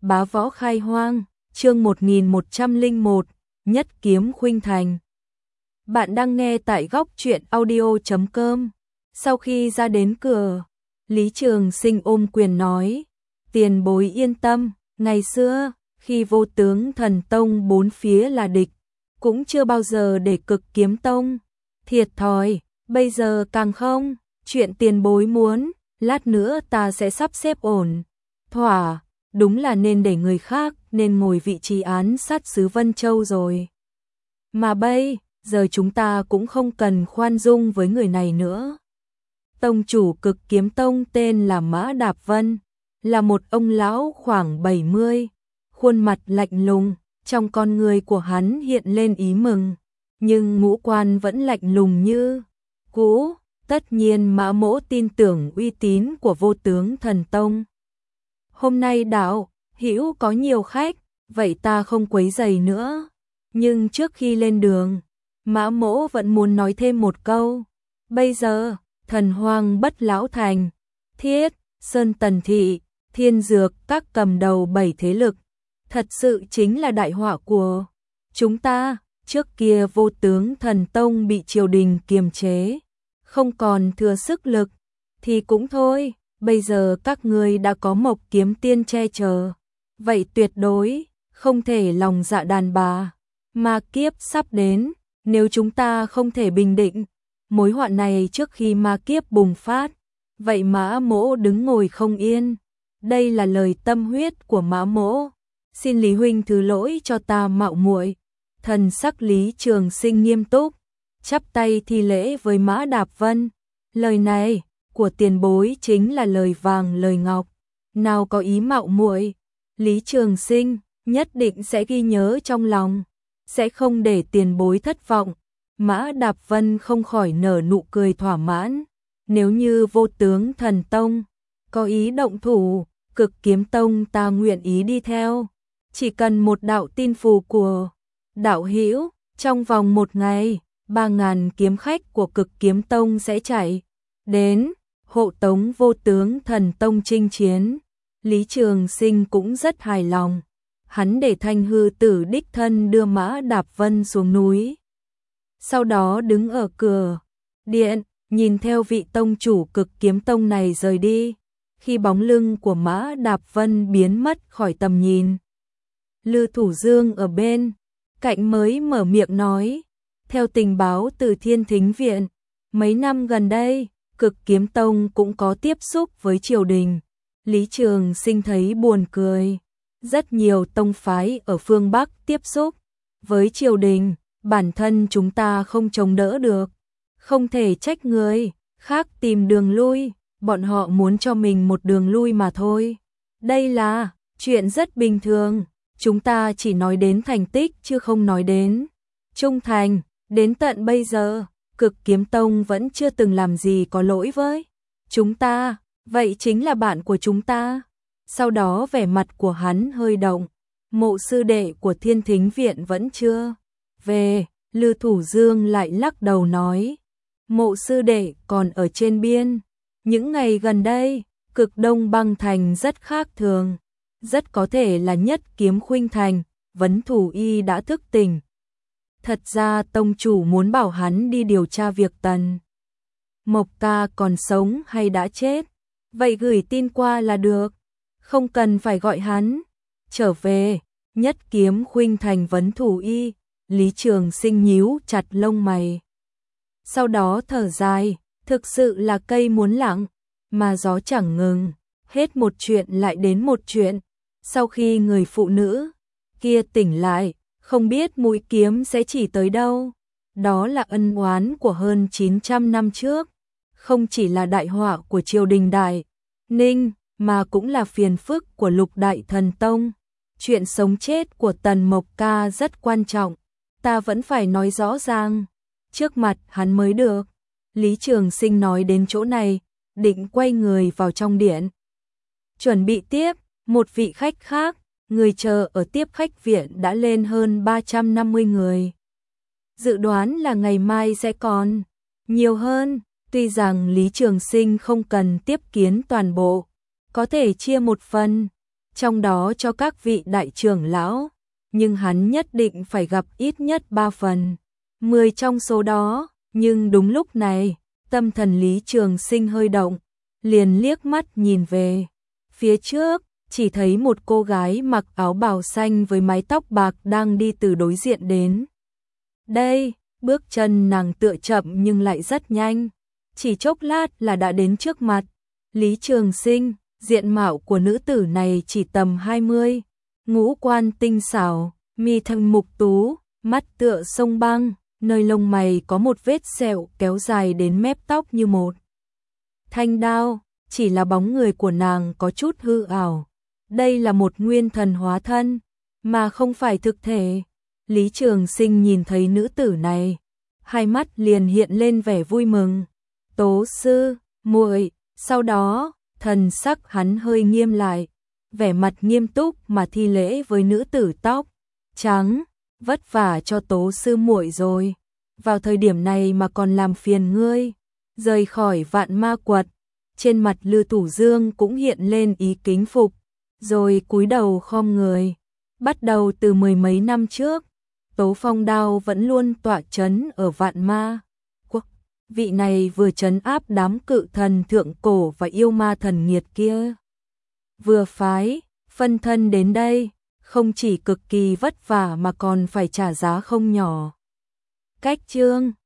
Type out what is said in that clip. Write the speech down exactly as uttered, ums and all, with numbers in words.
Bá võ khai hoang, chương một nghìn một trăm lẻ một, nhất kiếm khuynh thành. Bạn đang nghe tại góc truyện audio chấm com. Sau khi ra đến cửa, Lý Trường Sinh ôm quyền nói, tiền bối yên tâm, ngày xưa, khi Vô Tướng Thần Tông bốn phía là địch, cũng chưa bao giờ để Cực Kiếm Tông thiệt thòi, bây giờ càng không, chuyện tiền bối muốn, lát nữa ta sẽ sắp xếp ổn, thỏa, đúng là nên để người khác nên ngồi vị trí án sát sứ Vân Châu rồi. Mà bây giờ chúng ta cũng không cần khoan dung với người này nữa. Tông chủ Cực Kiếm Tông tên là Mã Đạp Vân, là một ông lão khoảng bảy mươi, khuôn mặt lạnh lùng, trong con người của hắn hiện lên ý mừng, nhưng ngũ quan vẫn lạnh lùng như cũ. Tất nhiên Mã Mỗ tin tưởng uy tín của Vô Tướng Thần Tông. Hôm nay đạo hữu có nhiều khách, vậy ta không quấy rầy nữa. Nhưng trước khi lên đường, Mã Mỗ vẫn muốn nói thêm một câu. Bây giờ, Thần Hoang Bất Lão Thành, Thiết, Sơn Tần Thị, Thiên Dược các cầm đầu bảy thế lực, thật sự chính là đại họa của chúng ta. Trước kia Vô Tướng Thần Tông bị triều đình kiềm chế, không còn thừa sức lực, thì cũng thôi, bây giờ các ngươi đã có Mộc Kiếm Tiên che chở, vậy tuyệt đối không thể lòng dạ đàn bà. Ma kiếp sắp đến, nếu chúng ta không thể bình định mối họa này trước khi ma kiếp bùng phát, vậy Mã Mỗ đứng ngồi không yên. Đây là lời tâm huyết của Mã Mỗ, xin Lý huynh thứ lỗi cho ta mạo muội. Thần sắc Lý Trường Sinh nghiêm túc, chắp tay thi lễ với Mã Đạp Vân. Lời này của tiền bối chính là lời vàng lời ngọc, nào có ý mạo muội. Lý Trường Sinh nhất định sẽ ghi nhớ trong lòng, sẽ không để tiền bối thất vọng. Mã Đạp Vân không khỏi nở nụ cười thỏa mãn. Nếu như Vô Tướng Thần Tông có ý động thủ, Cực Kiếm Tông ta nguyện ý đi theo. Chỉ cần một đạo tin phù của đạo hữu, trong vòng một ngày, ba ngàn kiếm khách của Cực Kiếm Tông sẽ chạy đến hộ tống Vô Tướng Thần Tông chinh chiến. Lý Trường Sinh cũng rất hài lòng. Hắn để Thanh Hư Tử đích thân đưa Mã Đạp Vân xuống núi, sau đó đứng ở cửa điện, nhìn theo vị tông chủ Cực Kiếm Tông này rời đi. Khi bóng lưng của Mã Đạp Vân biến mất khỏi tầm nhìn, Lư Thủ Dương ở bên cạnh mới mở miệng nói, theo tình báo từ Thiên Thính Viện, mấy năm gần đây, Cực Kiếm Tông cũng có tiếp xúc với triều đình. Lý Trường Sinh thấy buồn cười. Rất nhiều tông phái ở phương Bắc tiếp xúc với triều đình, bản thân chúng ta không chống đỡ được, không thể trách người khác tìm đường lui, bọn họ muốn cho mình một đường lui mà thôi. Đây là chuyện rất bình thường, chúng ta chỉ nói đến thành tích chứ không nói đến trung thành. Đến tận bây giờ, Cực Kiếm Tông vẫn chưa từng làm gì có lỗi với chúng ta, vậy chính là bạn của chúng ta. Sau đó vẻ mặt của hắn hơi động. Mộ sư đệ của Thiên Thính Viện vẫn chưa về. Lư Thủ Dương lại lắc đầu nói, mộ sư đệ còn ở trên biên. Những ngày gần đây, Cực Đông Băng Thành rất khác thường, rất có thể là nhất kiếm khuynh thành. Vấn Thủ Y đã thức tỉnh. Thật ra tông chủ muốn bảo hắn đi điều tra việc Tần Mộc ca còn sống hay đã chết, vậy gửi tin qua là được, không cần phải gọi hắn trở về. Nhất kiếm khuynh thành Vấn Thủ Y. Lý Trường Sinh nhíu chặt lông mày, sau đó thở dài, thực sự là cây muốn lặng mà gió chẳng ngừng, hết một chuyện lại đến một chuyện. Sau khi người phụ nữ kia tỉnh lại, không biết mũi kiếm sẽ chỉ tới đâu. Đó là ân oán của hơn chín trăm năm trước, không chỉ là đại họa của triều đình Đại Ninh, mà cũng là phiền phức của Lục Đại Thần Tông. Chuyện sống chết của Tần Mộc ca rất quan trọng, ta vẫn phải nói rõ ràng trước mặt hắn mới được. Lý Trường Sinh nói đến chỗ này, định quay người vào trong điện, chuẩn bị tiếp một vị khách khác. Người chờ ở tiếp khách viện đã lên hơn ba trăm năm mươi người. Dự đoán là ngày mai sẽ còn nhiều hơn. Tuy rằng Lý Trường Sinh không cần tiếp kiến toàn bộ, có thể chia một phần, trong đó cho các vị đại trưởng lão, nhưng hắn nhất định phải gặp ít nhất ba phần, mười trong số đó, nhưng đúng lúc này, tâm thần Lý Trường Sinh hơi động, liền liếc mắt nhìn về phía trước, chỉ thấy một cô gái mặc áo bào xanh với mái tóc bạc đang đi từ đối diện đến. Đây, bước chân nàng tựa chậm nhưng lại rất nhanh, chỉ chốc lát là đã đến trước mặt Lý Trường Sinh. Diện mạo của nữ tử này chỉ tầm hai mươi, ngũ quan tinh xảo, mi thanh mục tú, mắt tựa sông băng, nơi lông mày có một vết sẹo kéo dài đến mép tóc như một thanh đao, chỉ là bóng người của nàng có chút hư ảo. Đây là một nguyên thần hóa thân, mà không phải thực thể. Lý Trường Sinh nhìn thấy nữ tử này, hai mắt liền hiện lên vẻ vui mừng. Tố sư, muội, sau đó, thần sắc hắn hơi nghiêm lại, vẻ mặt nghiêm túc mà thi lễ với nữ tử tóc trắng, vất vả cho Tố sư muội rồi, vào thời điểm này mà còn làm phiền ngươi, rời khỏi Vạn Ma Quật. Trên mặt Lư Thủ Dương cũng hiện lên ý kính phục, rồi cúi đầu khom người. Bắt đầu từ mười mấy năm trước, Tố Phong Đao vẫn luôn tọa chấn ở Vạn Ma Quốc. Vị này vừa trấn áp đám cự thần thượng cổ và yêu ma thần nghiệt kia, vừa phái phân thân đến đây, không chỉ cực kỳ vất vả mà còn phải trả giá không nhỏ. Cách chương